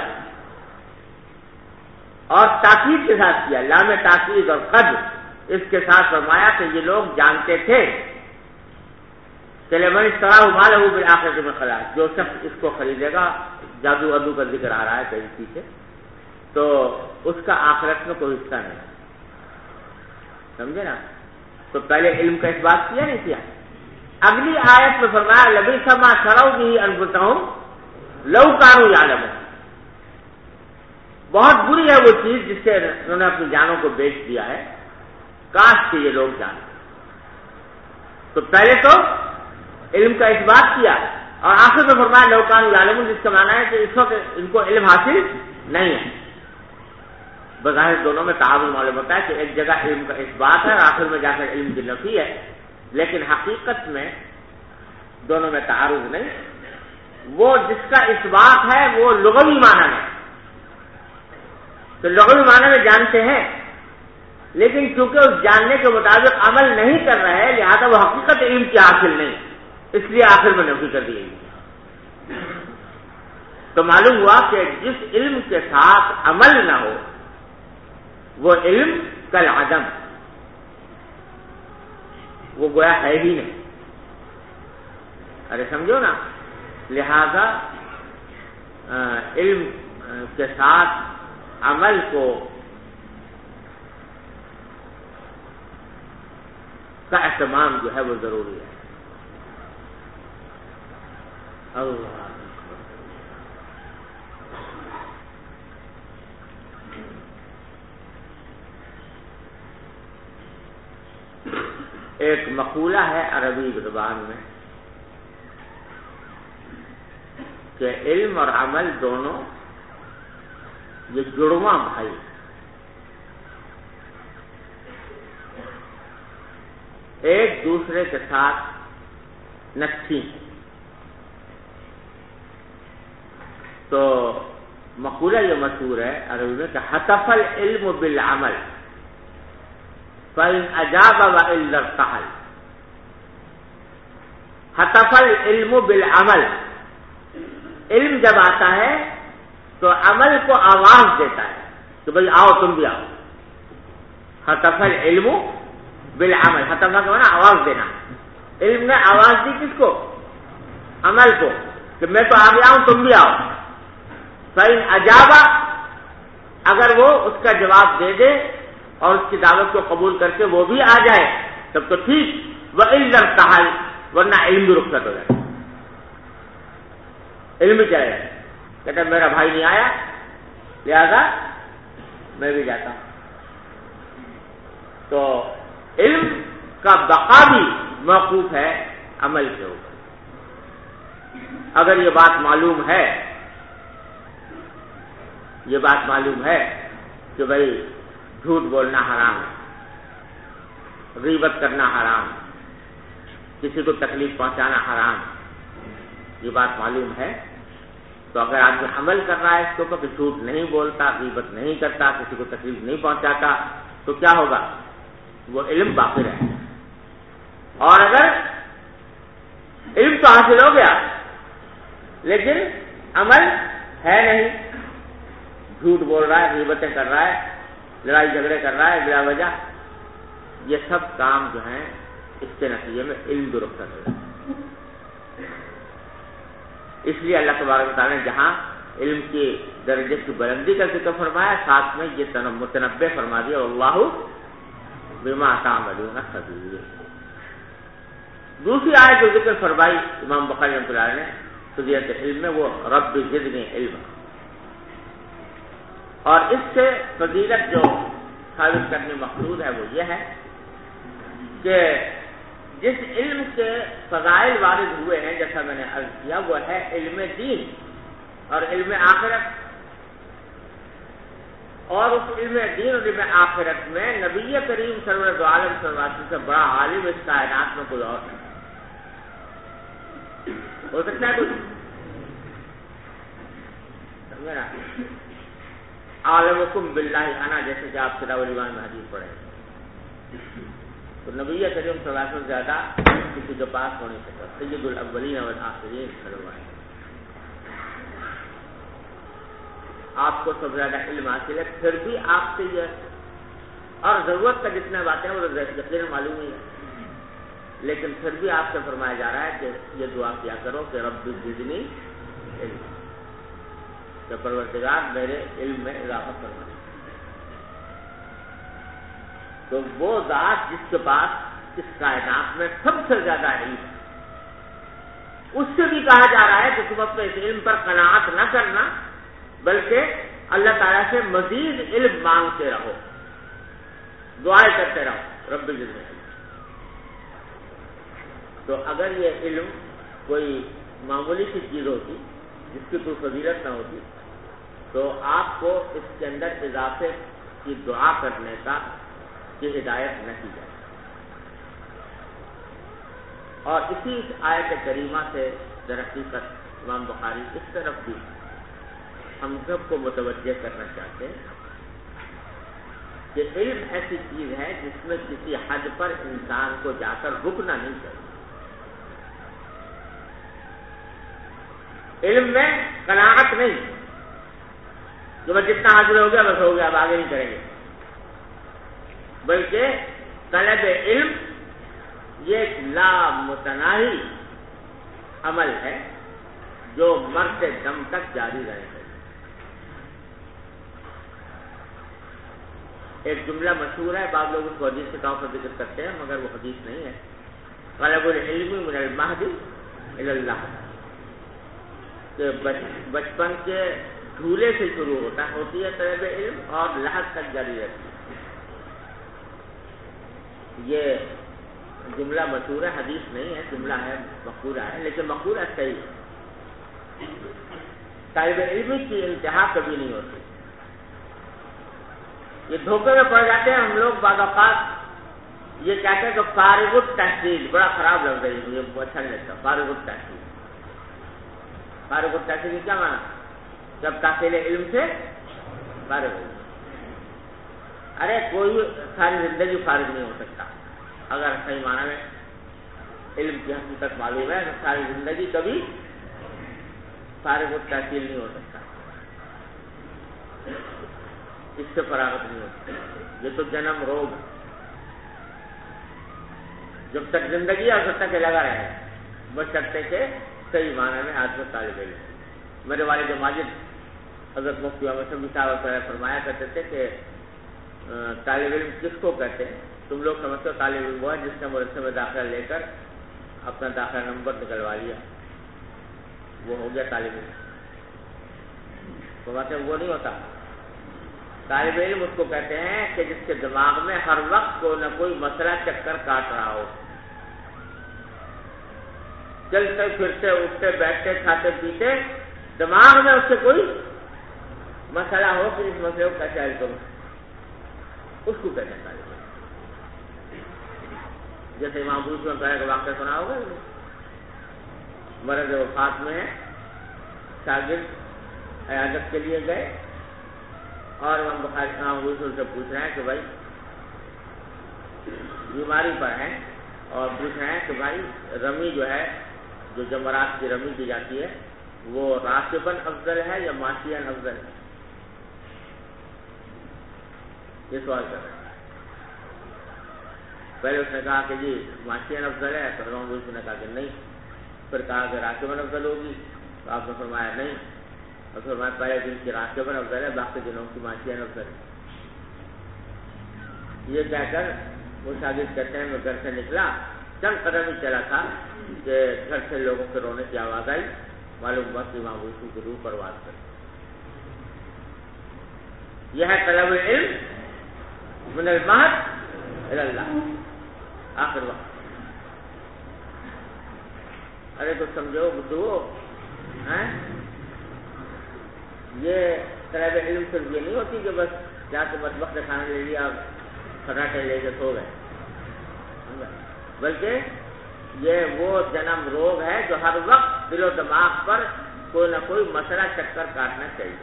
اور تاکید کے ساتھ کیا، لام تاکید اور قد اس کے ساتھ فرمایا کہ یہ لوگ جانتے تھے کہ لمن اشتراه ما له فی الآخرۃ من خلاق، جو شخص اس کو خریدے گا، جادو ادو کا ذکر آ رہا ہے کہیں پیچھے، تو اس کا آخرت میں کوئی حصہ نہیں، سمجھے نا؟ تو پہلے علم کا اثبات کیا نہیں کیا؟ اگلی آیت میں فرمایا لبئس ما شروا به انفسهم لو كانوا يعلمون، بہت بری ہے وہ چیز جس سے انہوں نے اپنی جانوں کو بیچ دیا ہے، کاش کہ یہ لوگ جانیں۔ تو پہلے تو علم کا اثبات کیا اور آخر میں فرمایا لو كانوا يعلمون، جس کا معنی ہے کہ اس وقت ان کو علم حاصل نہیں ہے۔ بظاہر دونوں میں تعاون معلوم ہوتا ہے کہ ایک جگہ علم کا اثبات ہے اور آخر میں جا کر علم کی نفی ہے، لیکن حقیقت میں دونوں میں تعارض نہیں۔ وہ جس کا اثبات ہے وہ لغوی معنی میں، تو لغوی معنی میں جانتے ہیں، لیکن کیونکہ اس جاننے کے مطابق عمل نہیں کر رہے لہذا وہ حقیقت علم کی حاصل نہیں، اس لیے آخر میں نفی کر دی گئی۔ تو معلوم ہوا کہ جس علم کے ساتھ عمل نہ ہو وہ علم کالعدم، وہ گویا ہے ہی نہیں۔ ارے سمجھو نا، لہذا علم کے ساتھ عمل کو کا اہتمام جو ہے وہ ضروری ہے۔ اللہ ایک مقولہ ہے عربی زبان میں کہ علم اور عمل دونوں یہ جڑواں بھائی، ایک دوسرے کے ساتھ نکھی. تو مقولہ یہ مشہور ہے عربی میں کہ حتف العلم بالعمل فإن أجاب وإلا ارتحل. حتف العلم بالعمل، علم جب آتا ہے تو عمل کو آواز دیتا ہے کہ بھئی آؤ تم بھی آؤ. حتف العلم بالعمل، حتف کا معنی آواز دینا. علم نے آواز دی کس کو؟ عمل کو، کہ میں تو آ گیا ہوں تم بھی آؤ. فإن أجاب، اگر وہ اس کا جواب دے دے اور اس کی دعوت کو قبول کر کے وہ بھی آ جائے تب تو ٹھیک. وإلا ارتحل، ورنہ علم بھی رخصت ہو جائے، علم بھی چلے جائے. کہتا ہے میرا بھائی نہیں آیا لہذا میں بھی جاتا ہوں. تو علم کا بقا بھی موقوف ہے عمل کے اوپر. اگر یہ بات معلوم ہے، یہ بات معلوم ہے کہ بھئی جھوٹ بولنا حرام ہے، غیبت کرنا حرام، کسی کو تکلیف پہنچانا حرام، یہ بات معلوم ہے، تو اگر آدمی عمل کر رہا ہے اس کے اوپر کہ جھوٹ نہیں بولتا، غیبت نہیں کرتا، کسی کو تکلیف نہیں پہنچاتا، تو کیا ہوگا؟ وہ علم باقی رہے. اور اگر علم تو حاصل ہو گیا لیکن عمل ہے نہیں، جھوٹ بول رہا ہے، غیبتیں کر رہا ہے، لڑائی جھگڑے کر رہا ہے بلا وجہ، یہ سب کام جو ہیں اس کے نتیجے میں علم درست کر رہا ہے. اس لیے اللہ تبارک و تعالیٰ نے جہاں علم کی درجے کی بلندی کا ذکر فرمایا، ساتھ میں یہ متنبع فرما دیا اللہ بما تعملون خبیر. دوسری آیت جو ذکر فرمائی امام بخاری رحمۃ اللہ نے فضیلت علم میں، وہ رب زدنی علما. اور اس سے فضیلت جو ثابت کرنے مقصود ہے وہ یہ ہے کہ جس علم کے فضائل وارد ہوئے ہیں، جیسا میں نے عرض کیا، وہ ہے علم دین اور علم آخرت. اور اس علم دین اور علم آخرت میں نبی کریم سرور دو عالم صلی اللہ علیہ وسلم سے بڑا عالم اس کائنات میں کوئی اور نہیں ہو سکتا ہے. کچھ سمجھے نا؟ عالمکم باللہ انا، جیسے کہ آپ کتاب الایمان میں حدیث پڑھیں، تو نبی کریم صلی اللہ علیہ وسلم زیادہ کسی کے پاس ہو نہیں سکتا. سید الاولین والآخرین فرمائے آپ کو سب زیادہ علم حاصل ہے، پھر بھی آپ سے یہ اور ضرورت کا جتنے باتیں ہیں وہ یقیناً معلوم ہی ہے، لیکن پھر بھی آپ سے فرمایا جا رہا ہے کہ یہ دعا کیا کرو کہ رب زدنی علم، کہ پروردگار میرے علم میں اضافہ فرما. تو وہ ذات جس کے پاس اس کائنات میں سب سے زیادہ علم ہے، اس سے بھی کہا جا رہا ہے کہ تم اپنے اس علم پر قناعت نہ کرنا، بلکہ اللہ تعالیٰ سے مزید علم مانگتے رہو، دعائیں کرتے رہو رب زدنی علم. تو اگر یہ علم کوئی معمولی سی چیز ہوتی جس کی کوئی فضیلت نہ ہوتی تو آپ کو اس کے اندر اضافے کی دعا کرنے کی ہدایت نہ کی جائے. اور اسی آیت کریمہ سے در حقیقت امام بخاری اس طرف بھی ہم سب کو متوجہ کرنا چاہتے ہیں کہ علم ایسی چیز ہے جس میں کسی حد پر انسان کو جا کر رکنا نہیں چاہیے. علم میں قناعت نہیں کہ بس جتنا حاصل ہو گیا بس ہو گیا، اب آگے نہیں کریں گے، بلکہ طلب علم یہ ایک لامتناہی عمل ہے جو مرتے دم تک جاری رہے گا. ایک جملہ مشہور ہے، بعض لوگ اس کو حدیث کے طور پر ذکر کرتے ہیں مگر وہ حدیث نہیں ہے. طلب العلم من المہد الی اللحد، کہ بچپن کے جھولے سے شروع ہوتی ہے طلب علم اور لحد تک جاری رہتی ہے. یہ جملہ مشہور ہے، حدیث نہیں ہے، جملہ ہے، مقولہ ہے، لیکن مقولہ صحیح ہے طالب علم کی انتہا کبھی نہیں ہوتی. یہ دھوکے میں پڑ جاتے ہیں ہم لوگ بعض اوقات. یہ کہتے ہیں کہ فارغ التحصیل بڑا خراب لفظ ہے، مجھے اچھا نہیں لگتا. فارغ التحصیل، فارغ التحصیل کیا معنی؟ جب تحصیل علم سے فارغ ہو. ارے کوئی ساری زندگی فارغ نہیں ہو سکتا. اگر صحیح معنی میں علم کی حقیقت معلوم ہے تو ساری زندگی کبھی فارغ التحصیل نہیں ہو سکتا. اس سے فراغت نہیں ہوتی. یہ تو جنم روگ ہے. جب تک زندگی اور جب تک لگا رہے بشرطے کے صحیح معنی میں آدمی طالب علم. میرے والد ماجد حضرت مفتی محمد شفیع صاحب فرمایا کرتے تھے کہ طالب علم کس کو کہتے ہیں؟ تم لوگ سمجھتے ہو طالب علم وہ ہے جس نے مدرسے میں داخلہ لے کر اپنا داخلہ نمبر نکلوا لیا، وہ ہو گیا طالب علم. تو وہ نہیں ہوتا. طالب علم اس کو کہتے ہیں کہ جس کے دماغ میں ہر وقت کوئی نہ کوئی مسئلہ چکر کاٹ رہا ہو. چلتے پھرتے اٹھتے بیٹھتے کھاتے پیتے دماغ میں اس سے کوئی مسئلہ ہو کہ اس مسئلے کو کیسے حل کروں، اس کو کہتے ہیں طالب علم. جیسے امام ابو یوسف کا واقعہ سنا ہوگا، مرض وفات میں ہے، شاگرد عیادت کے لیے گئے اور امام بخاری امام ابو یوسف سے پوچھ رہے ہیں کہ بھائی بیماری پر ہیں، اور پوچھ رہے ہیں کہ بھائی رمی جو ہے، جو جمرات کی رمی کی جاتی ہے، وہ راکباً افضل ہے یا ماشیاً افضل ہے؟ یہ سوال کر رہے ہیں. پہلے اس نے کہا کہ جی ماشیاً افضل ہے، تو امام ابو یوسف نے کہا کہ نہیں. پھر کہا کہ راکباً افضل ہوگی، تو آپ نے فرمایا نہیں. اور فرمایا پہلے دن کی راکباً افضل ہے، باقی دنوں کی ماشیاً افضل ہے. یہ کہہ کر وہ شاگرد کہتے ہیں میں گھر سے نکلا، چند قدم ہی چلا تھا کہ گھر سے لوگوں کے رونے کی آواز آئی. معلوم ہوا کہ امام ابو یوسف کی روح پرواز کر. یہ ہے طلب العلم من المہد الی اللہ، آخر وقت. ارے کچھ سمجھو بدھو، یہ طلب علم صرف یہ نہیں ہوتی کہ بس جا کے مطبخ سے کھانا لے لیا اور کھٹاٹے لے کے سو گئے، بلکہ یہ وہ جنم روگ ہے جو ہر وقت دل و دماغ پر کوئی نہ کوئی مسئلہ چکر کاٹنا چاہیے.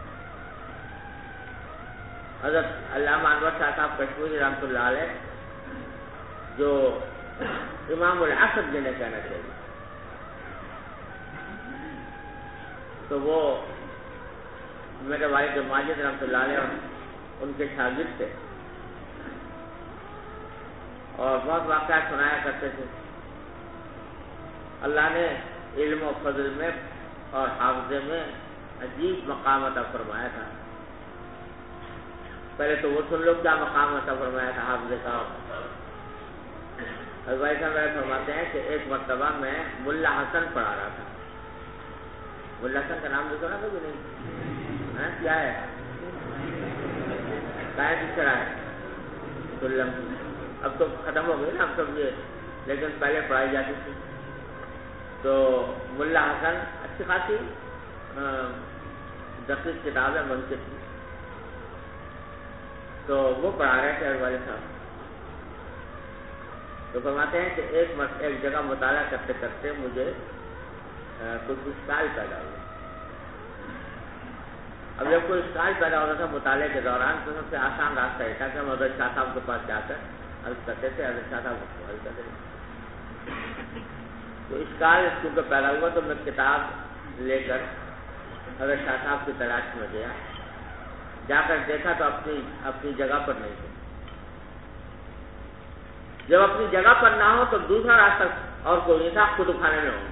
حضرت علامہ انور شاہ صاحب کشمیری رحمۃ اللہ علیہ جو امام العصر جنہیں کہنا چاہیے، تو وہ میرے والد ماجد رحمۃ اللہ علیہ ان کے شاگرد تھے اور بہت واقعات سنایا کرتے تھے. اللہ نے علم و فضل میں اور حافظے میں عجیب مقام عطا فرمایا تھا. پہلے تو وہ سن لو کیا مقام عطا فرمایا تھا حافظے کا. بھائی صاحب فرماتے ہیں کہ ایک مرتبہ میں ملا حسن پڑھا رہا تھا. ملا حسن کا نام دیکھو نا کبھی نہیں، کیا ہے کس طرح ہے سلم. اب تو ختم ہو گئی نا اب سب یہ، لیکن پہلے پڑھائی جاتی تھی. تو ملا حسن اچھی خاصی دقیق کتاب ہے منطق کی، تو وہ پڑھا رہے تھے والے صاحب. تو فرماتے ہیں کہ ایک جگہ مطالعہ کرتے کرتے مجھے کچھ اشکال پیدا ہوا. اب جب کوئی اشکال پیدا ہوتا تھا مطالعے کے دوران تو سب سے آسان راستہ یہ تھا کہ ہم حضرت شاہ صاحب کے پاس جا کر عرض کرتے تھے، حضرت شاہ صاحب کو حل کرتے تھے. تو اشکال کیونکہ پیدا ہوا تو میں کتاب لے کر حضرت شاہ صاحب کی تلاش میں گیا. جا کر دیکھا تو اپنی جگہ پر نہیں تھے. جب اپنی جگہ پر نہ ہو تو دوسرا راستہ اور کوئی نہیں تھا، کتب خانے میں ہوں.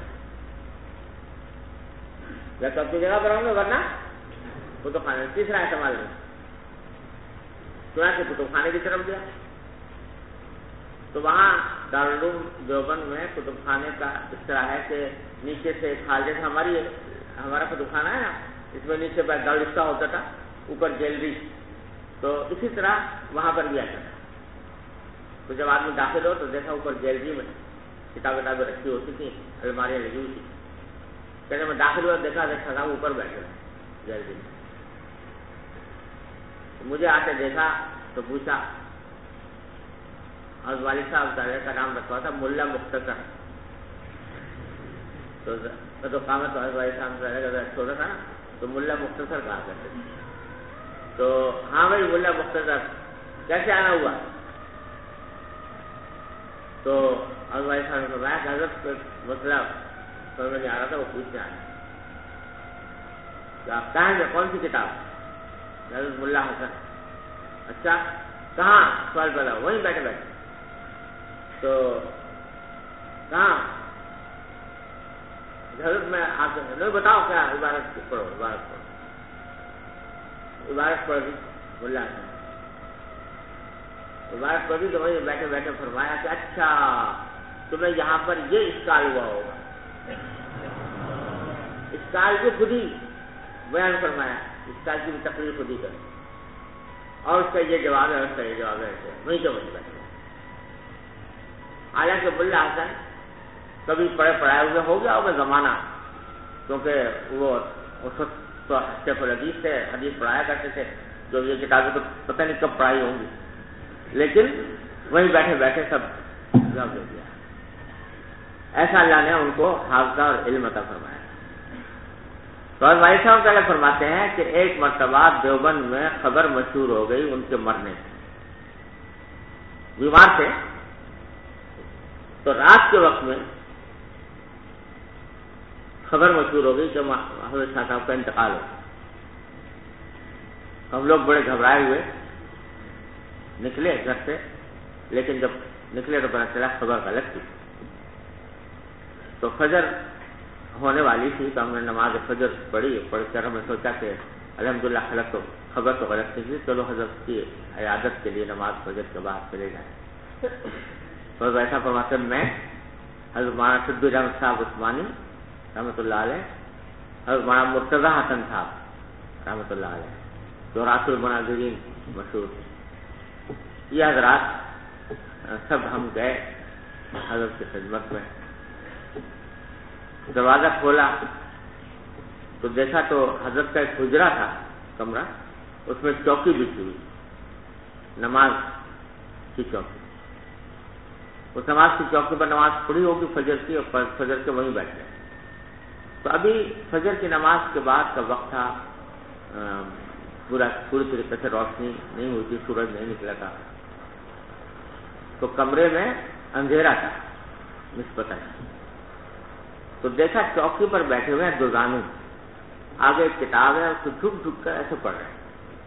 یا تو اپنی جگہ پر ہوں گے ورنہ کتب خانے میں. تیسرا احتمال نہیں. چنانچہ کتب خانے کی طرف گیا تو وہاں دارالعلوم دیوبند میں کتب خانے کا اس طرح ہے کہ نیچے سے کھال جیسے ہمارا کتب خانہ ہے نا، اس میں نیچے دارالفتہ ہوتا تھا، اوپر گیلری، تو اسی طرح وہاں پر بھی آتا تھا. تو جب آدمی داخل ہو تو دیکھا اوپر گیلری میں کتابیں رکھی ہوتی تھیں، الماریاں لگی ہوئی تھی. کہتے میں داخل ہوا دیکھا صاحب اوپر بیٹھے جلدی مجھے آتے دیکھا تو پوچھا اور والد صاحب کا نام رکھا تھا ملا مختصر، تو قامت والد صاحب چھوٹا تھا نا تو ملا مختصر کہا کرتے تھے. تو ہاں بھائی ملا مختصر کیسے آنا ہوا؟ تو والد صاحب نے فرمایا کہ حضرت مسئلہ سمجھ میں نہیں آ رہا تھا، وہ پوچھنے آیا کہ آپ کہاں گے کون سی کتاب؟ حضرت ملا حسن. اچھا کہاں؟ سوال پیدا وہیں بیٹھے بیٹھے. تو کہاں؟ حضرت میں آپ سے بتاؤ کیا عبارت پڑھو. عبارت پڑھ دی ملا حسن. عبارت پڑھ دی تو وہیں بیٹھے بیٹھے فرمایا کہ اچھا تمہیں یہاں پر یہ اشکال ہوا ہوگا. اشکال کو خود ہی بیان فرمایا، اشکال کی بھی تقریر خود ہی کر اور اس کا یہ جواب ہے، اس کا یہ جواب ہے. وہیں تو وہیں بیٹھے. حالانکہ ملا حسن کبھی پڑھے پڑھائے ہوئے ہو گیا ہوگا زمانہ، کیونکہ وہ اس وقت تو شیخ الحدیث سے حدیث پڑھایا کرتے تھے، جو یہ کتابیں تو پتہ نہیں کب پڑھائی ہوں گی، لیکن وہیں بیٹھے بیٹھے سب جواب دے دیا. ایسا اللہ نے ان کو حافظہ اور علم عطا فرمایا. تو بھائی صاحب پہلے فرماتے ہیں کہ ایک مرتبہ دیوبند میں خبر مشہور ہو گئی ان کے مرنے کی. بیمار تھے تو رات کے وقت میں خبر مشہور ہو گئی کہ حضرت شاہ صاحب کا انتقال ہو. ہم لوگ بڑے گھبرائے ہوئے نکلے گھر سے، لیکن جب نکلے تو پتہ چلا خبر غلط تھی. تو فجر ہونے والی تھی تو ہم نے نماز فجر پڑھی کر ہم نے سوچا کہ الحمدللہ خلق تو خبر تو غلط تھی، چلو حضرت کی عیادت کے لیے نماز فجر کے بعد چلے جائیں. تو ایسا فرماتے میں حضرت مولانا شبیر احمد صاحب عثمانی رحمۃ اللہ علیہ، حضرت مولانا مرتضیٰ حسن صاحب رحمۃ اللہ علیہ جو راس المناظرین مشہور، یہ حضرات سب ہم گئے حضرت کی خدمت میں. دروازہ کھولا تو دیکھا تو حضرت کا ایک حجرہ تھا کمرہ، اس میں چوکی بچھی ہوئی، نماز کی چوکی. اس نماز کی چوکی پر نماز پڑھی ہوگی فجر کی، اور فجر کے وہیں بیٹھے. تو ابھی فجر کی نماز کے بعد کا وقت تھا، پوری طریقے سے روشنی نہیں ہوئی تھی، سورج نہیں نکلا تھا. تو کمرے میں اندھیرا تھا نسبتاً. تو دیکھا چوکی پر بیٹھے ہوئے ہیں دو زانو، آگے ایک کتاب ہے، اس کو جھک جھک کر ایسے پڑھ رہے ہیں.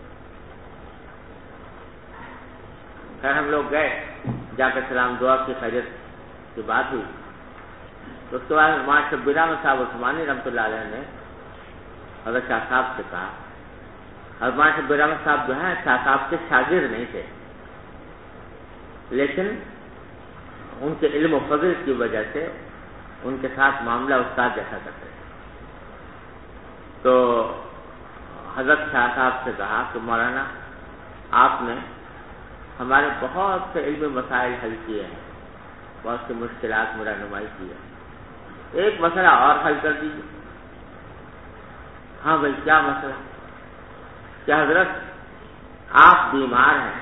خیر ہم لوگ گئے، جا کر سلام دعا کی، خیریت کی بات ہوئی. تو اس کے بعد مولانا شبیر احمد صاحب عثمانی رحمۃ اللہ علیہ نے حضرت شاہ صاحب سے کہا. حضرت مولانا شبیر احمد صاحب جو ہیں شاہ صاحب کے شاگرد نہیں تھے، لیکن ان کے علم و فضل کی وجہ سے ان کے ساتھ معاملہ استاد جیسا کرتے تھے. تو حضرت شاہ صاحب سے کہا کہ مولانا آپ نے ہمارے بہت سے علمی مسائل حل کیے ہیں، بہت سی مشکلات میں رہنمائی کی ہے، ایک مسئلہ اور حل کر دیجیے. ہاں بھائی کیا مسئلہ؟ کہ حضرت آپ بیمار ہیں،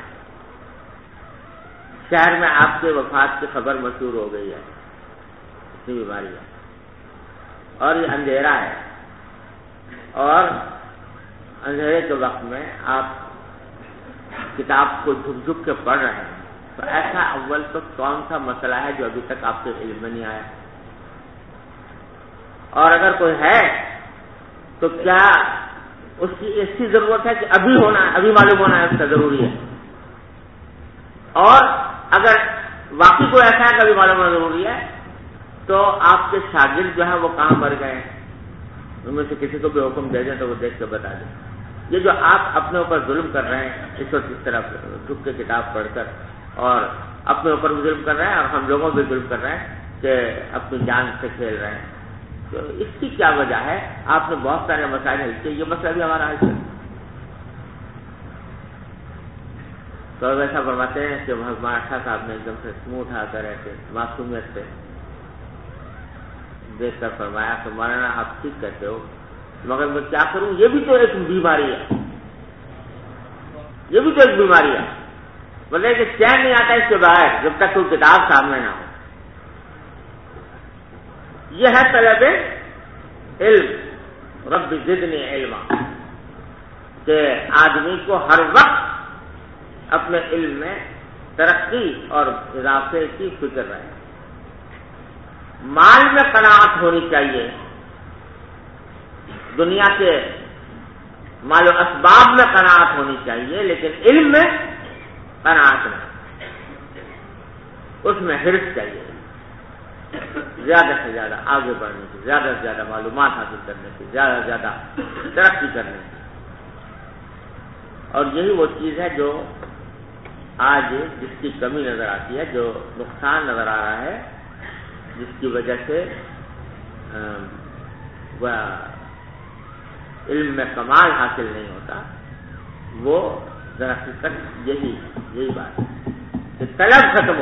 شہر میں آپ کے وفات کی خبر مشہور ہو گئی ہے، اتنی بیماری ہے، اور یہ اندھیرا ہے، اور اندھیرے کے وقت میں آپ کتاب کو جھک جھک کے پڑھ رہے ہیں. تو ایسا اول تو کون سا مسئلہ ہے جو ابھی تک آپ کے علم میں نہیں آیا؟ اور اگر کوئی ہے تو کیا اس کی ایسی ضرورت ہے کہ ابھی ہونا ہے، ابھی معلوم ہونا ہے، اس کا ضروری ہے؟ اور اگر واقعی کوئی ایسا ہے کہ ابھی معلوم ہونا ضروری ہے تو آپ کے شاگرد جو ہیں وہ کہاں مر گئے ہیں؟ ان میں سے کسی کو بھی حکم دے دیں تو وہ دیکھ کے بتا دیں. یہ جو آپ اپنے اوپر ظلم کر رہے ہیں اس وقت اس طرح جھک کے کتاب پڑھ کر، اور اپنے اوپر بھی ظلم کر رہے ہیں اور ہم لوگوں بھی ظلم کر رہے ہیں کہ اپنی جان سے کھیل رہے ہیں، تو اس کی کیا وجہ ہے؟ آپ نے بہت سارے مسائل حل کیے، یہ مسئلہ بھی ہمارا حل ہے. تو ایسا فرماتے ہیں کہ ہمارا شاہ صاحب نے ایک دم سے منہ اٹھا کر ایسے معصومیت سے دیکھ کر فرمایا کہ مولانا آپ ٹھیک کہتے ہو، مگر میں کیا کروں، یہ بھی تو ایک بیماری ہے، یہ بھی تو ایک بیماری ہے، بولے کہ چین نہیں آتا اس کے باہر جب تک کوئی کتاب سامنے نہ ہو۔ یہ ہے طلب علم، رب زدنی علما، کہ آدمی کو ہر وقت اپنے علم میں ترقی اور اضافے کی فکر رہے۔ مال میں قناعت ہونی چاہیے، دنیا کے مال و اسباب میں قناعت ہونی چاہیے، لیکن علم میں قناعت نہیں، اس میں حرص چاہیے، زیادہ سے زیادہ آگے بڑھنے کی، زیادہ سے زیادہ معلومات حاصل کرنے کی، زیادہ سے زیادہ ترقی کرنے کی۔ اور یہی وہ چیز ہے جو آج جس کی کمی نظر آتی ہے، جو نقصان نظر آ رہا ہے، جس کی وجہ سے وہ علم میں کمال حاصل نہیں ہوتا، وہ دراصل یہی بات ہے کہ طلب ختم ہو،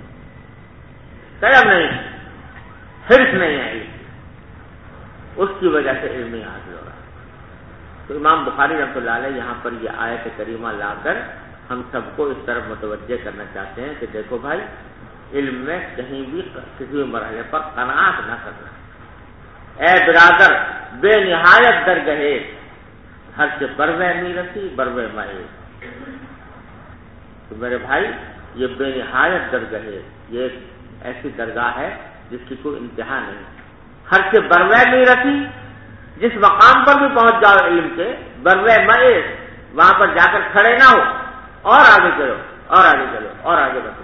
طلب نہیں، حرص نہیں ہے، اس کی وجہ سے علم نہیں حاصل ہو رہا۔ تو امام بخاری رحمۃ اللہ علیہ یہاں پر یہ آیت کریمہ لا کر ہم سب کو اس طرف متوجہ کرنا چاہتے ہیں کہ دیکھو بھائی، علم میں کہیں بھی کسی بھی مرحلے پر قناعت نہ کرنا۔ اے برادر بے نہایت درگہے، ہر سے بروے میرسی بروے مائے، تو میرے بھائی یہ بے نہایت درگہے، یہ ایک ایسی درگاہ ہے جس کی کوئی انتہا نہیں۔ ہر سے بروے میرسی، جس مقام پر بھی پہنچ جاؤ علم کے، بروے مائے، وہاں پر جا کر کھڑے نہ ہو، اور آگے چلو اور آگے چلو اور آگے بڑھو،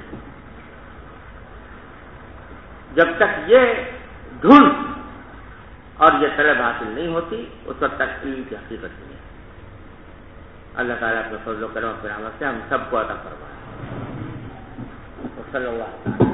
جب تک یہ دھن اور یہ طلب حاصل نہیں ہوتی اس وقت تک علم کی حقیقت نہیں ہے۔ اللہ تعالیٰ اپنے فضل و کرم اور رحمت سے ہم سب کو عطا فرمائے۔ صلی اللہ علیہ وسلم۔